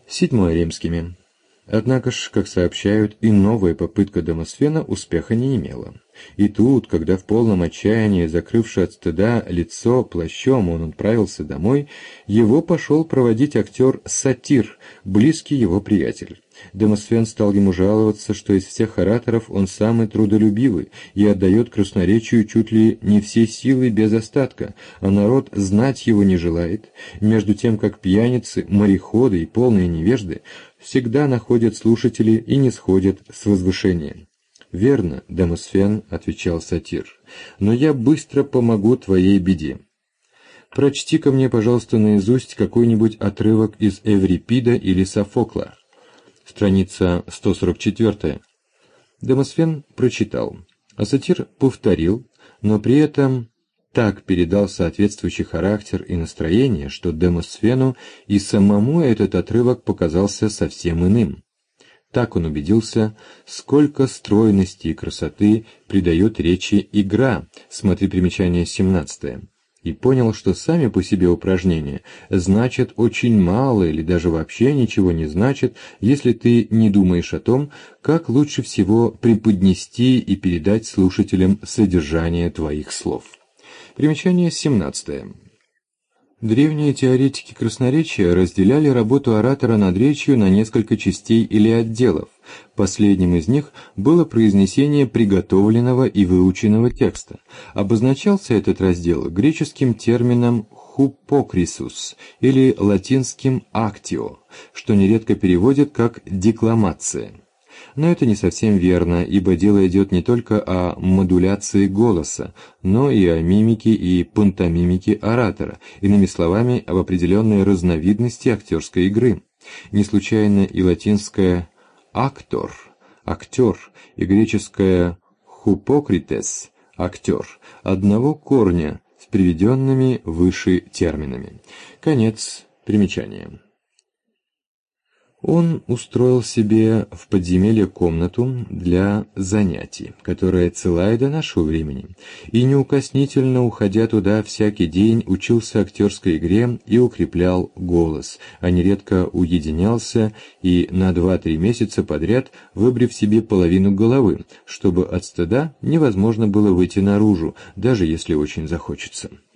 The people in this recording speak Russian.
7 римскими. Однако ж, как сообщают, и новая попытка Демосфена успеха не имела. И тут, когда в полном отчаянии, закрывши от стыда лицо плащом, он отправился домой, его пошел проводить актер Сатир, близкий его приятель. Демосфен стал ему жаловаться, что из всех ораторов он самый трудолюбивый и отдает красноречию чуть ли не все силы без остатка, а народ знать его не желает, между тем как пьяницы, мореходы и полные невежды всегда находят слушателей и не сходят с возвышения. «Верно, Демосфен», — отвечал Сатир, — «но я быстро помогу твоей беде. Прочти-ка мне, пожалуйста, наизусть какой-нибудь отрывок из Эврипида или Софокла». Страница 144. Демосфен прочитал, а Сатир повторил, но при этом так передал соответствующий характер и настроение, что Демосфену и самому этот отрывок показался совсем иным. Так он убедился, сколько стройности и красоты придает речи игра, смотри примечание 17, и понял, что сами по себе упражнения значат очень мало или даже вообще ничего не значат, если ты не думаешь о том, как лучше всего преподнести и передать слушателям содержание твоих слов. Примечание 17. Древние теоретики красноречия разделяли работу оратора над речью на несколько частей или отделов. Последним из них было произнесение приготовленного и выученного текста. Обозначался этот раздел греческим термином «хупокрисус» или латинским «actio», что нередко переводят как «декламация». Но это не совсем верно, ибо дело идет не только о модуляции голоса, но и о мимике и пантомимике оратора, иными словами, об определенной разновидности актерской игры. Не случайно и латинское «актор» — «актер» и греческое «хупокритес» — «актер» одного корня с приведенными выше терминами. Конец примечания. Он устроил себе в подземелье комнату для занятий, которая цела и до нашего времени, и неукоснительно, уходя туда всякий день, учился актерской игре и укреплял голос, а нередко уединялся и на 2-3 месяца подряд выбрив себе половину головы, чтобы от стыда невозможно было выйти наружу, даже если очень захочется.